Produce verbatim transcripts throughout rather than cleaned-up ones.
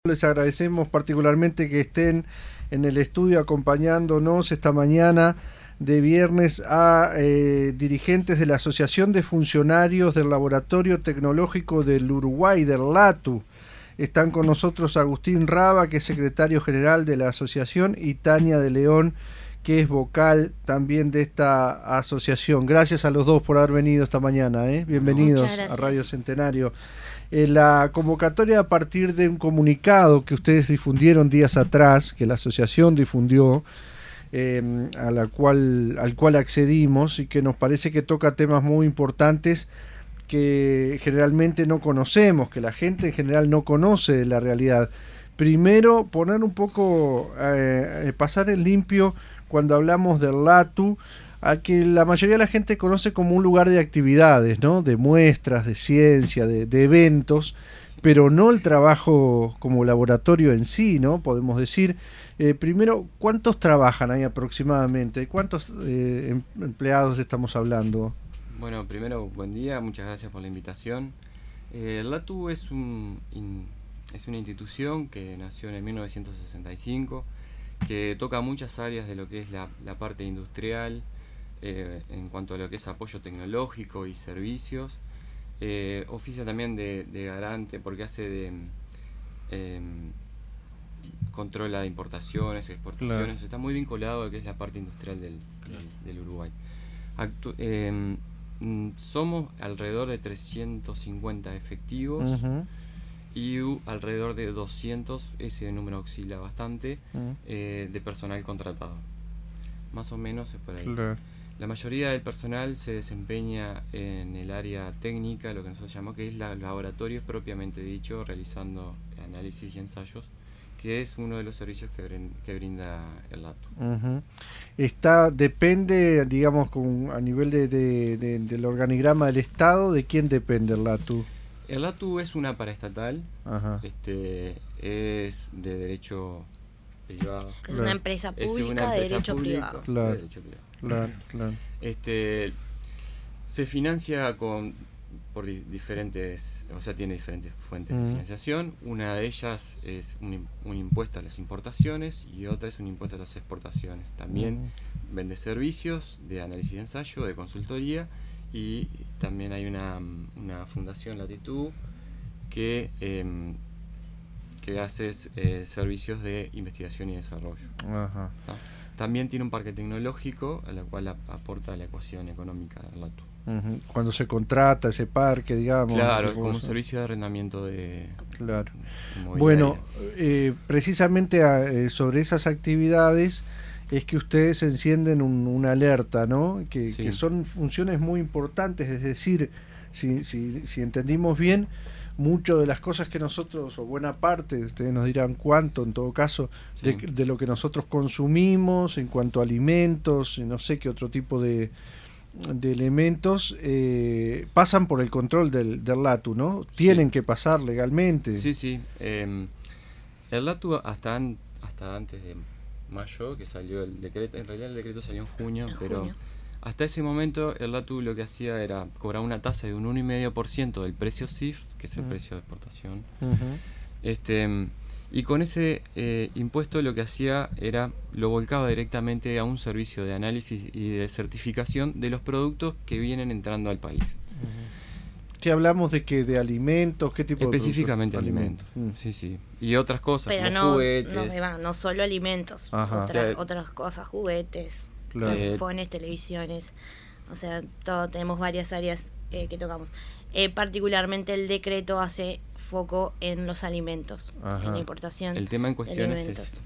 Les agradecemos particularmente que estén en el estudio acompañándonos esta mañana de viernes a eh, dirigentes de la Asociación de Funcionarios del Laboratorio Tecnológico del Uruguay, del LATU. Están con nosotros Agustín Raba, que es secretario general de la asociación, y Tania de León, que es vocal también de esta asociación. Gracias a los dos por haber venido esta mañana, ¿eh? Bienvenidos a Radio Centenario. Eh, la convocatoria a partir de un comunicado que ustedes difundieron días atrás, que la asociación difundió, eh, a la cual, al cual accedimos y que nos parece que toca temas muy importantes que generalmente no conocemos, que la gente en general no conoce la realidad. Primero, poner un poco, eh, pasar en limpio cuando hablamos del LATU, a que la mayoría de la gente conoce como un lugar de actividades, ¿no? De muestras, de ciencia, de, de eventos, pero no el trabajo como laboratorio en sí, ¿no? Podemos decir, eh, primero, ¿cuántos trabajan ahí aproximadamente? ¿Cuántos eh, empleados estamos hablando? Bueno, primero, buen día, muchas gracias por la invitación. Eh, el LATU es, un, in, es una institución que nació en el mil novecientos sesenta y cinco, que toca muchas áreas de lo que es la, la parte industrial, Eh, en cuanto a lo que es apoyo tecnológico y servicios. Eh, oficia también de, de garante porque hace de eh, controla de importaciones, exportaciones. Claro. Está muy vinculado a lo que es la parte industrial del, del, del Uruguay. Actu eh, somos alrededor de trescientos cincuenta efectivos. Uh-huh. Y uh, alrededor de doscientos, ese número oscila bastante, uh-huh. eh, de personal contratado. Más o menos es por ahí. Claro. La mayoría del personal se desempeña en el área técnica, lo que nosotros llamamos que es la laboratorio propiamente dicho, realizando análisis y ensayos, que es uno de los servicios que, brinda, que brinda el LATU. Uh-huh. Está, depende, digamos, con, a nivel de, de, de, del organigrama del Estado, ¿de quién depende el LATU? El LATU es una paraestatal, uh-huh. este, es de derecho privado. Es claro. una empresa pública, una empresa de, derecho pública privado. Claro. de derecho privado. Claro, claro. Este, se financia con por di diferentes, o sea, tiene diferentes fuentes mm. de financiación. Una de ellas es un, un impuesto a las importaciones y otra es un impuesto a las exportaciones. También mm. vende servicios de análisis de ensayo, de consultoría, y también hay una, una fundación Latitud que eh, que hace eh, servicios de investigación y desarrollo. Ajá. ¿Ah? También tiene un parque tecnológico, a la cual ap aporta la ecuación económica del LATU. Uh-huh. Cuando se contrata ese parque, digamos. Claro, como un servicio de arrendamiento de... Claro. Bueno, eh, precisamente a, eh, sobre esas actividades es que ustedes encienden un, una alerta, ¿no? Que, sí. que son funciones muy importantes, es decir, si, si, si entendimos bien, mucho de las cosas que nosotros, o buena parte, ustedes nos dirán cuánto en todo caso, sí. de, de lo que nosotros consumimos en cuanto a alimentos, no sé qué otro tipo de, de elementos, eh, pasan por el control del, del LATU, ¿no? Tienen sí. que pasar legalmente. Sí, sí. Eh, el LATU hasta, an, hasta antes de mayo, que salió el decreto, en realidad el decreto salió en junio, en pero... junio. Hasta ese momento el LATU lo que hacía era cobrar una tasa de un uno coma cinco por ciento del precio C I F, que es el uh-huh. precio de exportación. Uh-huh. este, y con ese eh, impuesto lo que hacía era, lo volcaba directamente a un servicio de análisis y de certificación de los productos que vienen entrando al país. Uh-huh. ¿Qué hablamos de qué? ¿De alimentos? ¿Qué tipo Específicamente de alimentos? alimentos. Uh-huh. Sí, sí. Y otras cosas, pero como no, juguetes. No, Eva, no solo alimentos, otra, otras cosas, juguetes. Claro. Telefones, televisiones, o sea, todo, tenemos varias áreas eh, que tocamos. Eh, particularmente el decreto hace foco en los alimentos, Ajá. en la importación. El tema en cuestión es ese.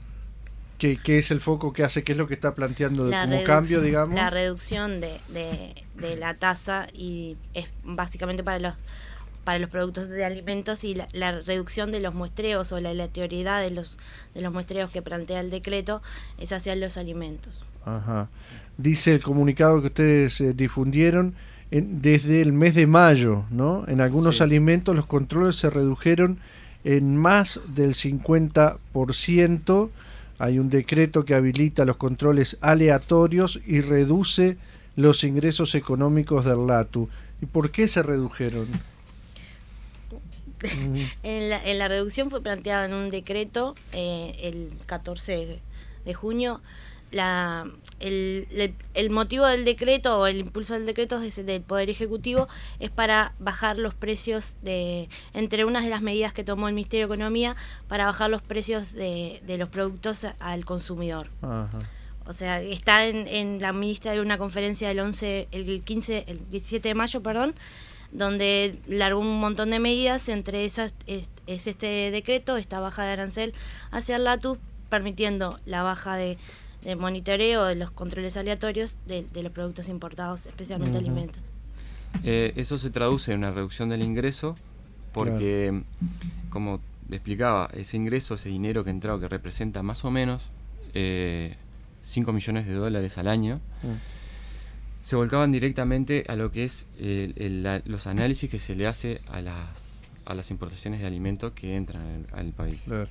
¿Qué, ¿Qué es el foco que hace? ¿Qué es lo que está planteando de, como cambio, digamos? La reducción de, de, de la tasa, y es básicamente para los para los productos de alimentos, y la, la reducción de los muestreos o la aleatoriedad de los de los muestreos que plantea el decreto es hacia los alimentos. Ajá. Dice el comunicado que ustedes eh, difundieron en, desde el mes de mayo, ¿no? En algunos sí. alimentos los controles se redujeron en más del cincuenta por ciento. Hay un decreto que habilita los controles aleatorios y reduce los ingresos económicos del LATU. ¿Y por qué se redujeron? en, la, en la reducción fue planteada en un decreto eh, el catorce de junio. La, el, el, el motivo del decreto o el impulso del decreto es del Poder Ejecutivo, es para bajar los precios de, entre unas de las medidas que tomó el Ministerio de Economía, para bajar los precios de, de los productos al consumidor. Ajá. O sea, está en, en la ministra de una conferencia el once, el quince, el diecisiete de mayo, perdón, donde largó un montón de medidas, entre esas es, es este decreto, esta baja de arancel hacia el LATU, permitiendo la baja de de monitoreo de los controles aleatorios de, de los productos importados, especialmente uh-huh. alimentos. Eh, eso se traduce en una reducción del ingreso, porque, claro. como explicaba, ese ingreso, ese dinero que ha entrado, que representa más o menos eh, cinco millones de dólares al año, uh-huh. se volcaban directamente a lo que es el, el, la, los análisis que se le hace a las, a las importaciones de alimentos que entran al, al país. Claro.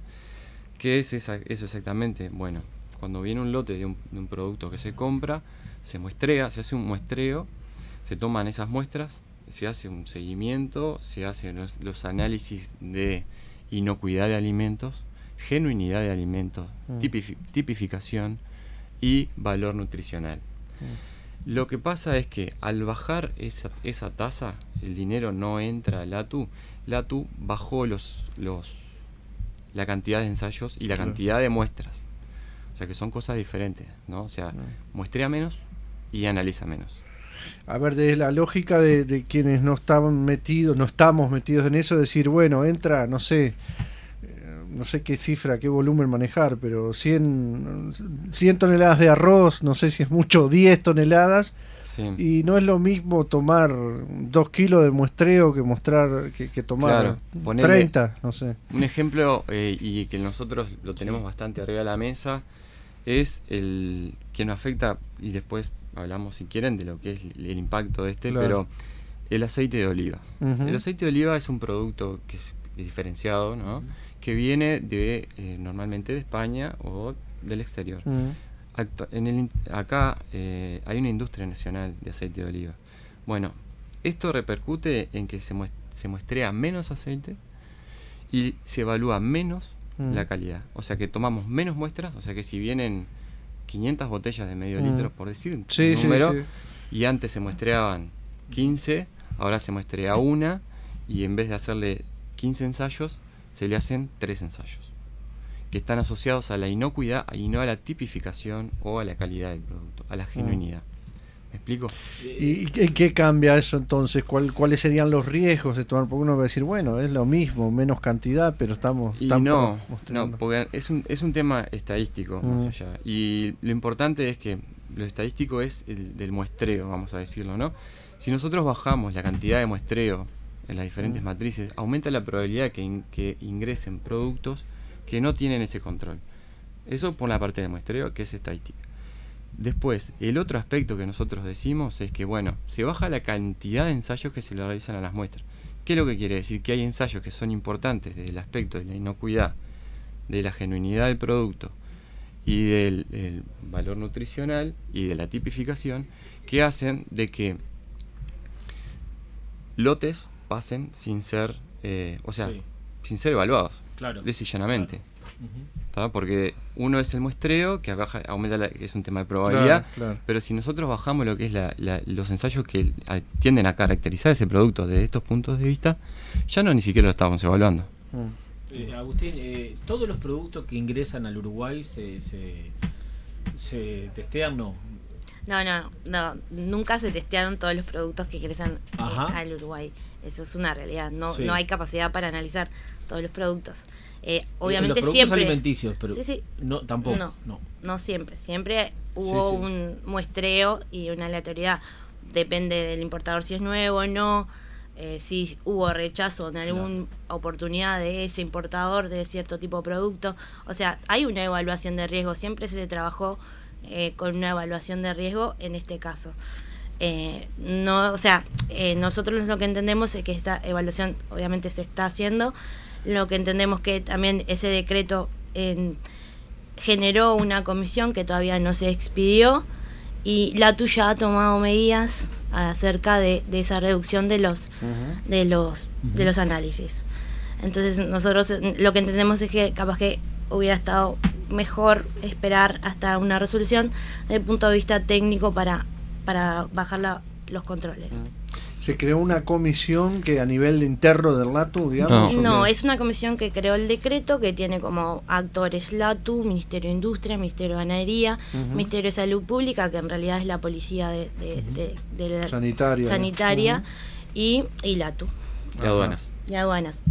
¿Qué es esa, eso exactamente? Bueno, cuando viene un lote de un, de un producto que se compra, se muestrea, se hace un muestreo, se toman esas muestras, se hace un seguimiento, se hacen los, los análisis de inocuidad de alimentos, genuinidad de alimentos, mm. tipifi- tipificación y valor nutricional. Mm. Lo que pasa es que al bajar esa, esa tasa, el dinero no entra al LATU. LATU bajó los, los, la cantidad de ensayos y la claro. cantidad de muestras. O sea que son cosas diferentes, ¿no? O sea, muestrea menos y analiza menos. A ver, desde la lógica de, de quienes no estaban metidos, no estamos metidos en eso, decir, bueno, entra, no sé, eh, no sé qué cifra, qué volumen manejar, pero cien, cien toneladas de arroz, no sé si es mucho, diez toneladas, sí. Y no es lo mismo tomar dos kilos de muestreo que mostrar que, que tomar claro, ponele, treinta, no sé. Un ejemplo, eh, y que nosotros lo tenemos sí. bastante arriba de la mesa, es el que nos afecta, y después hablamos si quieren de lo que es el impacto de este, claro. pero el aceite de oliva. Uh-huh. El aceite de oliva es un producto que es diferenciado, ¿no? Uh-huh. Que viene de eh, normalmente de España o del exterior. Uh-huh. Actu- en el, acá eh, hay una industria nacional de aceite de oliva. Bueno, esto repercute en que se, muest- se muestrea menos aceite y se evalúa menos Mm. la calidad. O sea que tomamos menos muestras, o sea que si vienen quinientas botellas de medio mm. litro, por decir un sí, número, sí, sí. y antes se muestreaban quince, ahora se muestrea una, y en vez de hacerle quince ensayos, se le hacen tres ensayos, que están asociados a la inocuidad y no a la tipificación o a la calidad del producto, a la genuinidad. Mm. ¿Me explico? ¿Y en qué cambia eso entonces? ¿Cuál, ¿Cuáles serían los riesgos de tomar? Porque uno va a decir, bueno, es lo mismo, menos cantidad, pero estamos... Y no, no, porque es un, es un tema estadístico, mm. más allá. Y lo importante es que lo estadístico es el del muestreo, vamos a decirlo, ¿no? Si nosotros bajamos la cantidad de muestreo en las diferentes mm. matrices, aumenta la probabilidad de que, in, que ingresen productos que no tienen ese control. Eso por la parte de muestreo, que es estadística. Después, el otro aspecto que nosotros decimos es que, bueno, se baja la cantidad de ensayos que se le realizan a las muestras. ¿Qué es lo que quiere decir? Que hay ensayos que son importantes desde el aspecto de la inocuidad, de la genuinidad del producto y del el valor nutricional y de la tipificación, que hacen de que lotes pasen sin ser, eh, o sea, sí. sin ser evaluados, claro. desillanamente. Claro. Uh-huh. Porque uno es el muestreo, que baja, aumenta la, que es un tema de probabilidad, claro, claro. pero si nosotros bajamos lo que es la, la, los ensayos que a, tienden a caracterizar ese producto desde estos puntos de vista, ya no ni siquiera lo estamos evaluando. Uh. Eh, Agustín, eh, ¿todos los productos que ingresan al Uruguay se, se, se testean? No. No, no, no, nunca se testearon todos los productos que ingresan eh, al Uruguay. Eso es una realidad. No, sí. no hay capacidad para analizar todos los productos. Eh, obviamente los siempre alimenticios, pero sí, sí. no tampoco. No, no, no siempre. Siempre hubo sí, sí. un muestreo y una aleatoriedad. Depende del importador si es nuevo o no. Eh, si hubo rechazo en alguna claro. oportunidad de ese importador de cierto tipo de producto. O sea, hay una evaluación de riesgo. Siempre se trabajó eh, con una evaluación de riesgo en este caso. Eh, no, o sea, eh, nosotros lo que entendemos es que esta evaluación obviamente se está haciendo. Lo que entendemos que también ese decreto eh, generó una comisión que todavía no se expidió y Latu ya ha tomado medidas acerca de, de esa reducción de los, uh-huh. de los, uh-huh. de los análisis. Entonces nosotros lo que entendemos es que capaz que hubiera estado mejor esperar hasta una resolución desde el punto de vista técnico para, para bajar la, los controles. ¿Se creó una comisión que a nivel interno del LATU, digamos? No, no es una comisión que creó el decreto, que tiene como actores LATU, Ministerio de Industria, Ministerio de Ganadería, uh-huh. Ministerio de Salud Pública, que en realidad es la policía de, de, uh-huh. de, de, de la sanitaria, sanitaria uh-huh. y, y LATU. Y aduanas. Y aduanas.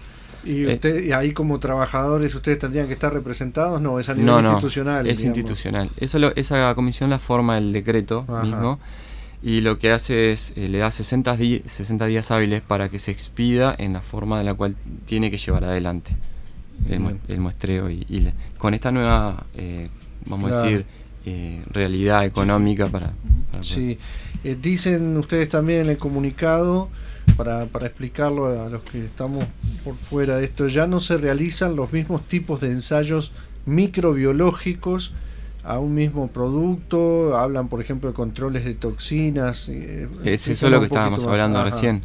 ¿Y usted, eh, ahí como trabajadores ustedes tendrían que estar representados? No, es a nivel no, no, institucional. Es digamos. institucional. Eso lo, esa comisión la forma el decreto Ajá. mismo. Y lo que hace es, eh, le da sesenta, di- sesenta días hábiles para que se expida en la forma de la cual tiene que llevar adelante el, mu- el muestreo. Y, y la, con esta nueva, eh, vamos claro. a decir, eh, realidad económica sí, sí. para... para sí, eh, dicen ustedes también en el comunicado, para, para explicarlo a los que estamos por fuera de esto, ya no se realizan los mismos tipos de ensayos microbiológicos a un mismo producto. Hablan, por ejemplo, de controles de toxinas. Eh, es eso es lo que estábamos hablando Ajá. recién.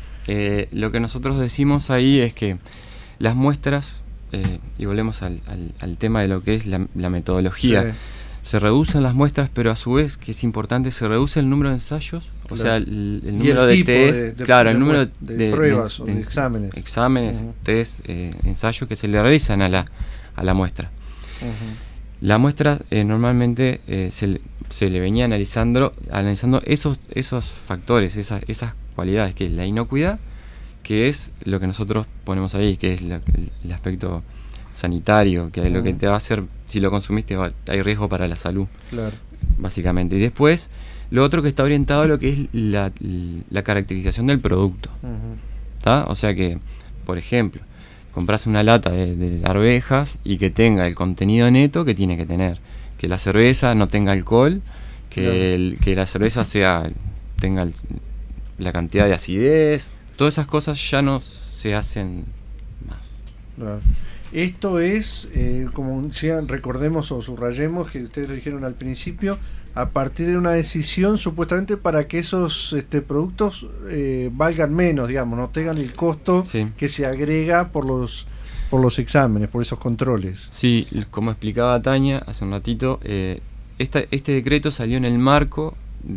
Eh, lo que nosotros decimos ahí es que las muestras, eh, y volvemos al, al, al tema de lo que es la, la metodología, sí. se reducen las muestras, pero a su vez, que es importante, se reduce el número de ensayos, o claro. sea, el, el número el de test, de, de, claro, de, el número de, de, de pruebas de, de, de exámenes, exámenes uh-huh. test, eh, ensayos que se le realizan a la, a la muestra. Uh-huh. La muestra eh, normalmente eh, se, se le venía analizando analizando esos esos factores, esas, esas cualidades, que es la inocuidad, que es lo que nosotros ponemos ahí, que es la, el, el aspecto sanitario, que es lo uh-huh. que te va a hacer, si lo consumiste va, hay riesgo para la salud, claro. básicamente. Y después, lo otro que está orientado a lo que es la, la caracterización del producto. Uh-huh. O sea que, por ejemplo, compras una lata de, de arvejas y que tenga el contenido neto que tiene que tener, que la cerveza no tenga alcohol, que, claro. el, que la cerveza sea tenga el, la cantidad de acidez, todas esas cosas ya no se hacen más. Claro. Esto es, eh, como decían, recordemos o subrayemos que ustedes lo dijeron al principio, a partir de una decisión supuestamente para que esos este, productos eh, valgan menos, digamos, no tengan el costo sí. que se agrega por los por los exámenes, por esos controles. Sí, como explicaba Tania hace un ratito, eh, esta, este decreto salió en el marco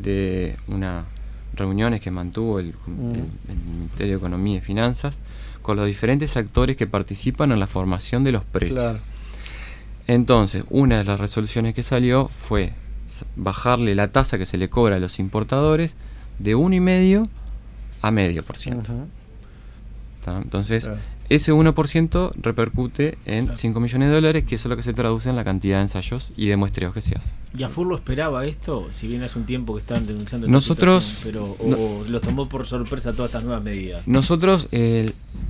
de unas reuniones que mantuvo el, mm. el, el Ministerio de Economía y Finanzas con los diferentes actores que participan en la formación de los precios. Claro. Entonces, una de las resoluciones que salió fue bajarle la tasa que se le cobra a los importadores de uno y medio a medio por ciento. Uh-huh. Entonces, claro. ese uno por ciento repercute en claro. cinco millones de dólares, que eso es lo que se traduce en la cantidad de ensayos y de muestreos que se hacen. ¿Y Afur lo esperaba esto? Si bien hace un tiempo que estaban denunciando nosotros, pero o no, los tomó por sorpresa todas estas nuevas medidas. Nosotros eh,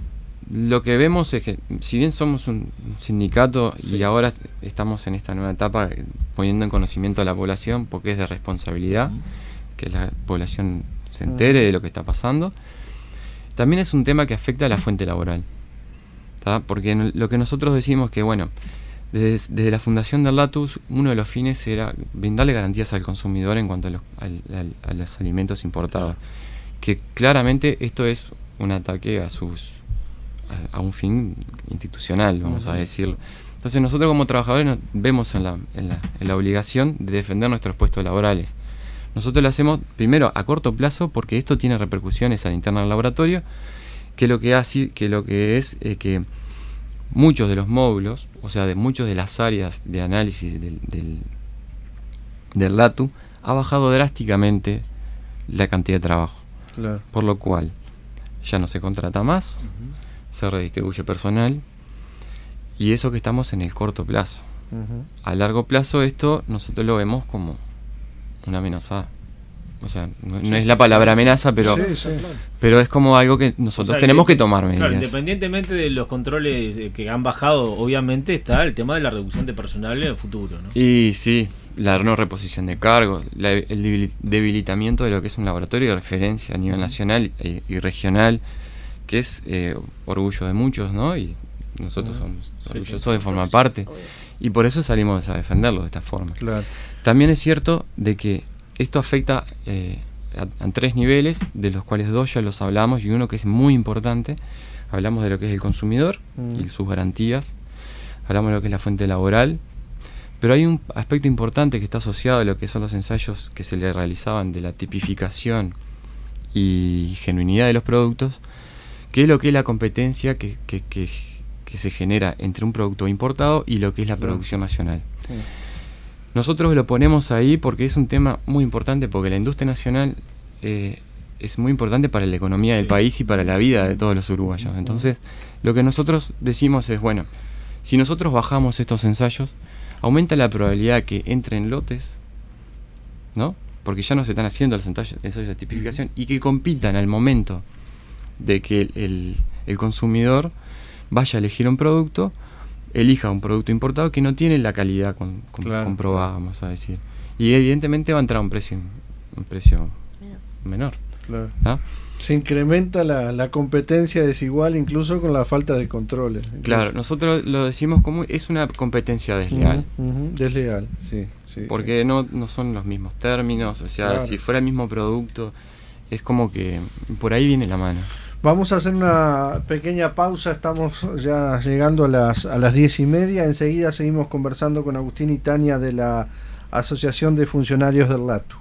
lo que vemos es que, si bien somos un sindicato sí. y ahora estamos en esta nueva etapa poniendo en conocimiento a la población, porque es de responsabilidad uh-huh. que la población se entere uh-huh. de lo que está pasando, también es un tema que afecta a la fuente laboral, ¿tá? Porque lo que nosotros decimos que, bueno, desde, desde la fundación del LATUS, uno de los fines era brindarle garantías al consumidor en cuanto a los, al, al, a los alimentos importados, que claramente esto es un ataque a sus a, a un fin institucional, vamos uh-huh. a decirlo. Entonces nosotros como trabajadores nos vemos en la, en, la, en la obligación de defender nuestros puestos laborales. Nosotros lo hacemos primero a corto plazo porque esto tiene repercusiones a la interna del laboratorio, que lo que hace, que lo que es eh, que muchos de los módulos, o sea, de muchas de las áreas de análisis del, del, del LATU, ha bajado drásticamente la cantidad de trabajo. Claro. Por lo cual ya no se contrata más, uh-huh. se redistribuye personal, y eso que estamos en el corto plazo. Uh-huh. A largo plazo esto nosotros lo vemos como una amenaza. O sea, no, sí, no es sí, la palabra sí, amenaza, pero sí, sí. pero es como algo que nosotros o sea, tenemos que, que tomar medidas. Claro, independientemente de los controles que han bajado, obviamente está el tema de la reducción de personal en el futuro, ¿no? Y sí, la no reposición de cargos, la, el debilitamiento de lo que es un laboratorio de referencia a nivel nacional y, y regional, que es eh, orgullo de muchos, ¿no? Y nosotros somos sí, orgullosos sí, de formar parte. Y por eso salimos a defenderlo de esta forma. Claro. También es cierto de que esto afecta eh, a, a tres niveles, de los cuales dos ya los hablamos, y uno que es muy importante. Hablamos de lo que es el consumidor mm. y sus garantías, hablamos de lo que es la fuente laboral, pero hay un aspecto importante que está asociado a lo que son los ensayos que se le realizaban de la tipificación y genuinidad de los productos, que es lo que es la competencia que, que, que, que se genera entre un producto importado y lo que es la producción nacional. Sí. Nosotros lo ponemos ahí porque es un tema muy importante, porque la industria nacional eh, es muy importante para la economía sí. del país y para la vida de todos los uruguayos. Entonces, lo que nosotros decimos es, bueno, si nosotros bajamos estos ensayos, aumenta la probabilidad que entren lotes, ¿no? Porque ya no se están haciendo los ensayos, ensayos de tipificación, y que compitan al momento de que el, el, el consumidor vaya a elegir un producto, elija un producto importado que no tiene la calidad con, con, claro. comprobada, vamos a decir. Y evidentemente va a entrar a un precio, un precio menor. Claro. ¿Ah? Se incrementa la, la competencia desigual incluso con la falta de controles. Claro, nosotros lo decimos como es una competencia desleal. Uh-huh, uh-huh. Desleal, sí. sí Porque sí. No, no son los mismos términos, o sea, claro. si fuera el mismo producto, es como que por ahí viene la mano. Vamos a hacer una pequeña pausa, estamos ya llegando a las, a las diez y media, enseguida seguimos conversando con Agustín y Tania de la Asociación de Funcionarios del LATU.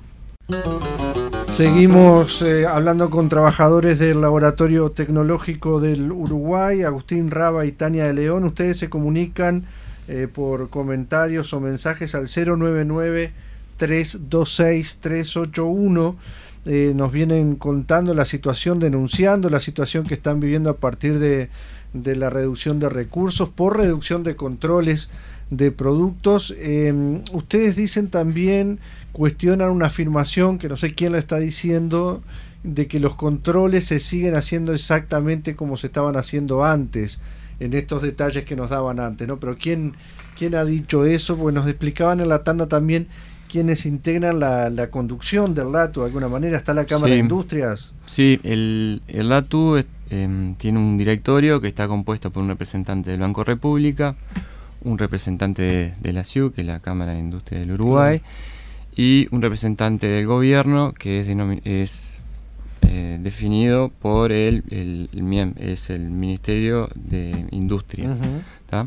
Seguimos eh, hablando con trabajadores del Laboratorio Tecnológico del Uruguay, Agustín Raba y Tania de León. Ustedes se comunican eh, por comentarios o mensajes al cero nueve nueve, tres dos seis, tres ocho uno. Eh, nos vienen contando la situación, denunciando la situación que están viviendo a partir de, de la reducción de recursos, por reducción de controles de productos. Eh, ustedes dicen también, cuestionan una afirmación que no sé quién la está diciendo, de que los controles se siguen haciendo exactamente como se estaban haciendo antes, en estos detalles que nos daban antes, ¿no? Pero ¿quién, quién ha dicho eso? Pues nos explicaban en la tanda también quienes integran la, la conducción del LATU, de alguna manera. ¿Está la Cámara sí. de Industrias? Sí, el, el LATU eh, tiene un directorio que está compuesto por un representante del Banco República, un representante de, de la S I U, que es la Cámara de Industria del Uruguay, uh-huh. y un representante del gobierno que es, denomi- es eh, definido por el, el, el M I E M, es el Ministerio de Industria. Uh-huh.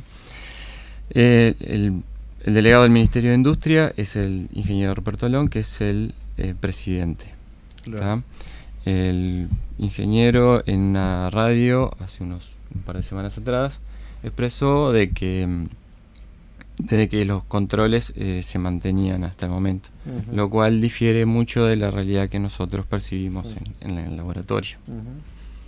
Eh, el, el delegado del Ministerio de Industria es el ingeniero Roberto Long, que es el eh, presidente. Claro. El ingeniero en una radio hace unos un par de semanas atrás expresó de que desde que los controles eh, se mantenían hasta el momento, uh-huh. lo cual difiere mucho de la realidad que nosotros percibimos uh-huh. en, en el laboratorio. Uh-huh.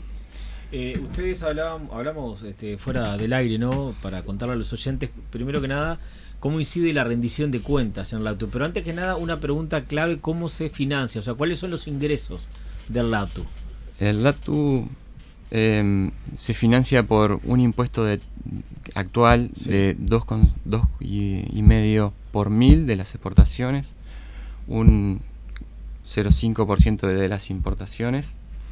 Eh, ustedes hablaban, hablamos este, fuera del aire, ¿no? Para contarle a los oyentes, primero que nada, cómo incide la rendición de cuentas en el LATU. Pero antes que nada, una pregunta clave, ¿cómo se financia? O sea, ¿cuáles son los ingresos del LATU? El LATU eh, se financia por un impuesto de actual sí. de dos coma dos y medio por mil de las exportaciones, un cero coma cinco por ciento de, de las importaciones,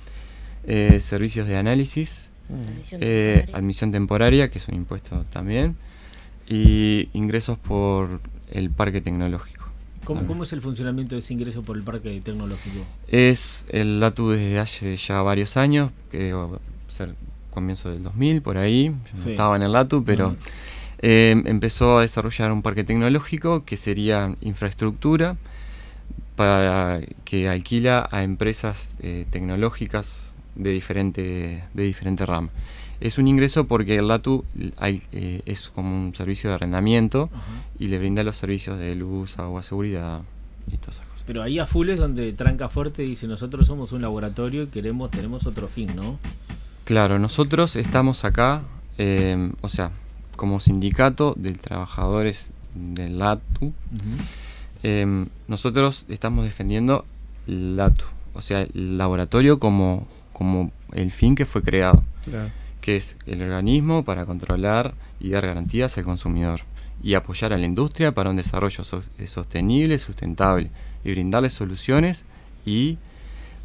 eh, servicios de análisis, mm. admisión, eh, temporaria. admisión temporaria, que es un impuesto también, y ingresos por el parque tecnológico. ¿Cómo, ¿Cómo es el funcionamiento de ese ingreso por el parque tecnológico? Es el LATU desde hace ya varios años, que va a ser comienzo del dos mil, por ahí, yo sí. no estaba en el LATU, pero uh-huh. eh, empezó a desarrollar un parque tecnológico que sería infraestructura para que alquila a empresas eh, tecnológicas de diferente, de diferente rama. Es un ingreso porque el LATU hay, eh, es como un servicio de arrendamiento uh-huh. y le brinda los servicios de luz, agua, seguridad y todas esas cosas. Pero ahí a full es donde tranca fuerte y dice, nosotros somos un laboratorio y queremos, tenemos otro fin, ¿no? Claro, nosotros estamos acá, eh, o sea, como sindicato de trabajadores del LATU, uh-huh. eh, nosotros estamos defendiendo el LATU, o sea, el laboratorio como, como el fin que fue creado, claro. que es el organismo para controlar y dar garantías al consumidor y apoyar a la industria para un desarrollo so- sostenible, sustentable y brindarles soluciones y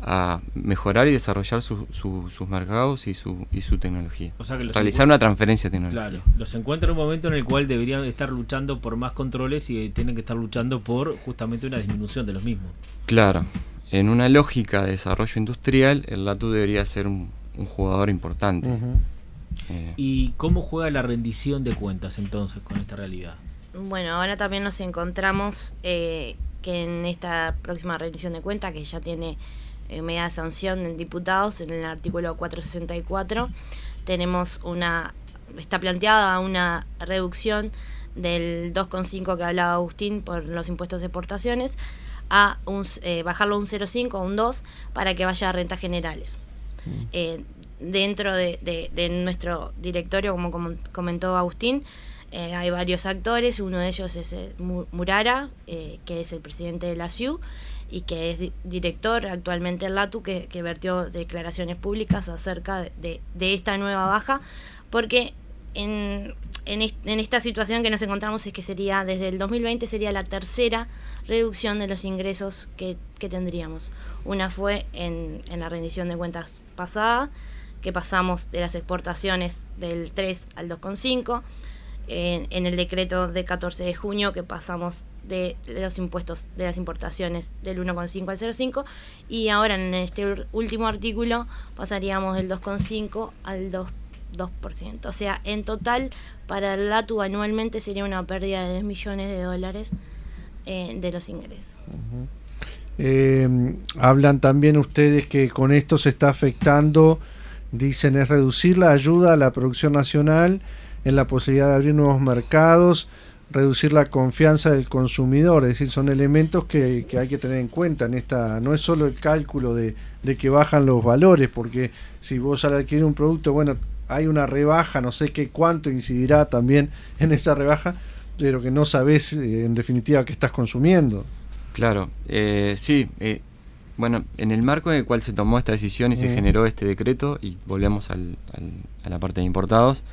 a mejorar y desarrollar su, su, sus mercados y su, y su tecnología. O sea que los realizar una transferencia tecnológica. Claro, los encuentra en un momento en el cual deberían estar luchando por más controles y tienen que estar luchando por justamente una disminución de los mismos. Claro, en una lógica de desarrollo industrial, el LATU debería ser un, un jugador importante. Uh-huh. eh. ¿Y cómo juega la rendición de cuentas entonces con esta realidad? Bueno, ahora también nos encontramos eh, que en esta próxima rendición de cuentas, que ya tiene eh, media sanción en diputados, en el artículo cuatrocientos sesenta y cuatro, tenemos una, está planteada una reducción del dos coma cinco que hablaba Agustín por los impuestos de exportaciones, a un, eh, bajarlo a un cero coma cinco, a un dos, para que vaya a rentas generales. Mm. Eh, dentro de, de, de nuestro directorio, como, como comentó Agustín, Eh, hay varios actores, uno de ellos es eh, Murara, eh, que es el presidente de la C I U y que es di- director actualmente del LATU, que, que vertió declaraciones públicas acerca de, de, de esta nueva baja, porque en, en, est- en esta situación que nos encontramos es que sería, desde el dos mil veinte sería la tercera reducción de los ingresos que, que tendríamos. Una fue en, en la rendición de cuentas pasada, que pasamos de las exportaciones del tres al dos coma cinco, En, en el decreto de catorce de junio, que pasamos de los impuestos de las importaciones del uno coma cinco al cero coma cinco, y ahora en este último artículo pasaríamos del dos coma cinco al dos por ciento. O sea, en total para el LATU anualmente sería una pérdida de diez millones de dólares eh, de los ingresos. Uh-huh. Eh, hablan también ustedes que con esto se está afectando, dicen, es reducir la ayuda a la producción nacional, en la posibilidad de abrir nuevos mercados, reducir la confianza del consumidor. Es decir, son elementos que, que hay que tener en cuenta en esta. No es solo el cálculo de, de que bajan los valores, porque si vos al adquirir un producto, bueno, hay una rebaja, no sé qué cuánto incidirá también en esa rebaja, pero que no sabés eh, en definitiva qué estás consumiendo. Claro, eh, sí, eh, bueno, en el marco en el cual se tomó esta decisión y se mm. generó este decreto, y volvemos al, al, a la parte de importados,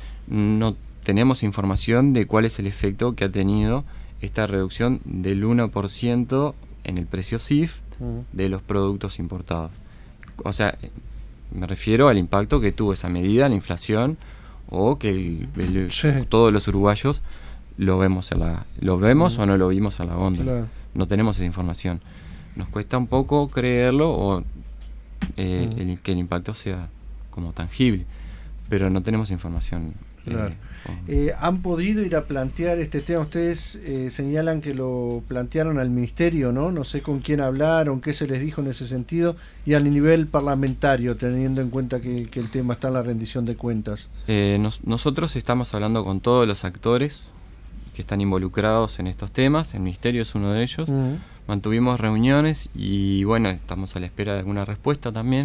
no tenemos información de cuál es el efecto que ha tenido esta reducción del uno por ciento en el precio C I F uh-huh. de los productos importados. O sea, me refiero al impacto que tuvo esa medida, la inflación, o que el, el, sí. todos los uruguayos lo vemos, a la, lo vemos uh-huh. o no lo vimos a la góndola. Claro. No tenemos esa información. Nos cuesta un poco creerlo o eh, uh-huh. el, que el impacto sea como tangible, pero no tenemos información. Claro. Eh, eh, ¿Han podido ir a plantear este tema? Ustedes eh, señalan que lo plantearon al ministerio, ¿no? No sé con quién hablaron, qué se les dijo en ese sentido, y a nivel parlamentario, teniendo en cuenta que, que el tema está en la rendición de cuentas. Eh, nos, nosotros estamos hablando con todos los actores que están involucrados en estos temas, el ministerio es uno de ellos. Uh-huh. Mantuvimos reuniones y bueno, estamos a la espera de alguna respuesta también,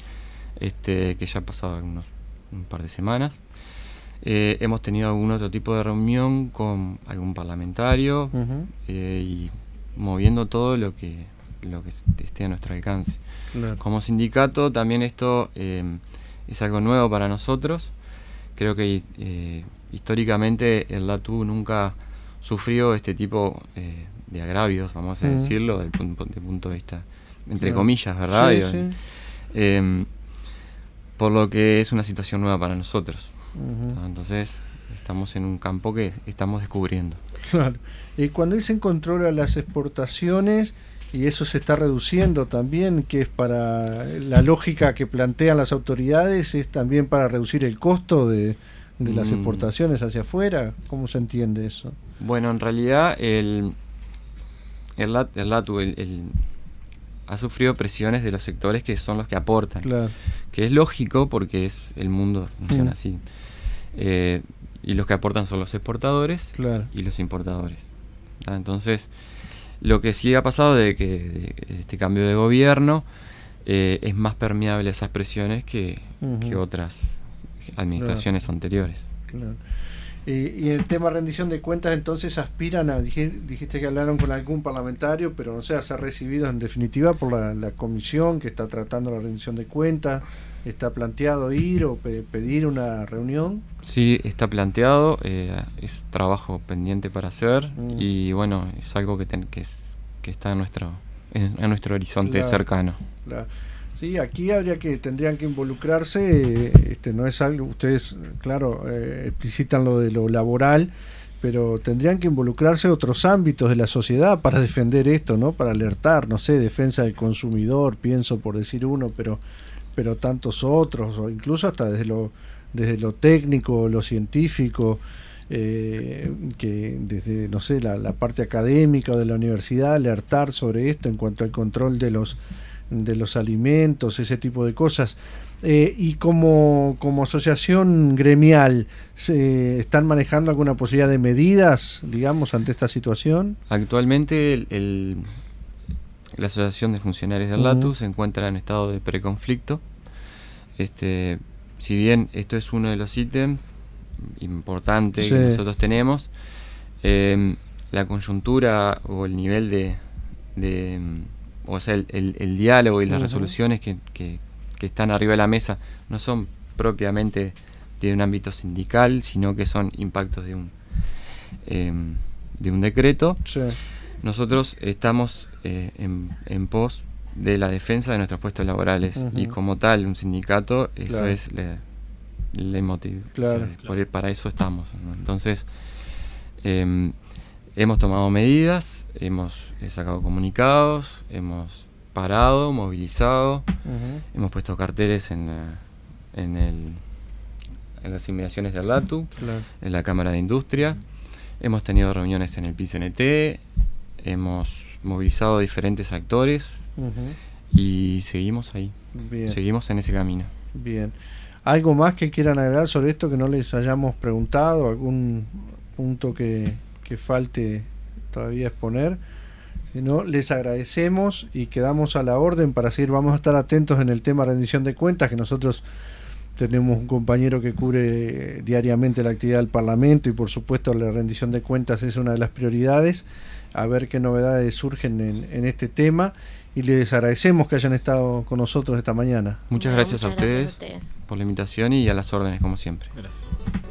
este, que ya ha pasado algunos, un par de semanas. Eh, hemos tenido algún otro tipo de reunión con algún parlamentario uh-huh. eh, y moviendo todo lo que lo que esté a nuestro alcance. Claro. Como sindicato también esto eh, es algo nuevo para nosotros. Creo que eh, históricamente el LATU nunca sufrió este tipo eh, de agravios, vamos a uh-huh. decirlo, del punto, del punto de vista, entre claro. comillas, ¿verdad? Sí, sí. Eh, por lo que es una situación nueva para nosotros. Uh-huh. Entonces estamos en un campo que estamos descubriendo. Claro. Y cuando dicen control a las exportaciones y eso se está reduciendo también, que es para la lógica que plantean las autoridades, es también para reducir el costo de, de las mm. exportaciones hacia afuera. ¿Cómo se entiende eso? Bueno, en realidad el el, lat, el LATU el, el, ha sufrido presiones de los sectores que son los que aportan, claro. que es lógico porque es el mundo funciona mm. así. Eh, y los que aportan son los exportadores claro. y los importadores. ¿tá? Entonces, lo que sí ha pasado de que de este cambio de gobierno eh, es más permeable a esas presiones que, uh-huh. que otras administraciones claro. anteriores. Claro. Y, y el tema rendición de cuentas, entonces aspiran a, dijiste que hablaron con algún parlamentario, pero no sé, a ser recibidos en definitiva por la, la comisión que está tratando la rendición de cuentas. ¿Está planteado ir o pe- pedir una reunión? Sí, está planteado, eh, es trabajo pendiente para hacer mm. y bueno, es algo que, ten, que, es, que está en nuestro a nuestro horizonte claro, cercano. Claro. Sí, aquí habría que, tendrían que involucrarse, este, no es algo, ustedes, claro, eh, explicitan lo de lo laboral, pero tendrían que involucrarse otros ámbitos de la sociedad para defender esto, ¿no? Para alertar, no sé, defensa del consumidor, pienso por decir uno, pero, pero tantos otros, o incluso hasta desde lo, desde lo técnico, lo científico, eh, que desde, no sé, la, la parte académica o de la universidad, alertar sobre esto en cuanto al control de los de los alimentos, ese tipo de cosas. Eh, y como, como asociación gremial, ¿se están manejando alguna posibilidad de medidas, digamos, ante esta situación? Actualmente el, el, la Asociación de Funcionarios del uh-huh. LATU se encuentra en estado de preconflicto. Este, si bien esto es uno de los ítems importantes sí. que nosotros tenemos, eh, la coyuntura o el nivel de, de o sea, el, el, el diálogo y las uh-huh. resoluciones que, que, que están arriba de la mesa no son propiamente de un ámbito sindical, sino que son impactos de un eh, de un decreto. Sí. Nosotros estamos eh, en, en pos de la defensa de nuestros puestos laborales uh-huh. y como tal, un sindicato, eso claro. es le, le motiv- claro, o sea, claro. por, para eso estamos, ¿no? Entonces, eh, hemos tomado medidas, hemos sacado comunicados, hemos parado, movilizado, uh-huh. hemos puesto carteles en, la, en, el, en las inmediaciones del LATU, claro. en la Cámara de Industria, hemos tenido reuniones en el P I C N T, hemos movilizado a diferentes actores uh-huh. y seguimos ahí, bien. seguimos en ese camino. Bien. ¿Algo más que quieran agregar sobre esto que no les hayamos preguntado? ¿Algún punto que... que falte todavía exponer? Si no, les agradecemos y quedamos a la orden para seguir. Vamos a estar atentos en el tema rendición de cuentas, que nosotros tenemos un compañero que cubre diariamente la actividad del Parlamento y por supuesto la rendición de cuentas es una de las prioridades. A ver qué novedades surgen en, en este tema y les agradecemos que hayan estado con nosotros esta mañana. Muchas gracias, no, muchas a, ustedes gracias a ustedes por la invitación y a las órdenes como siempre. Gracias.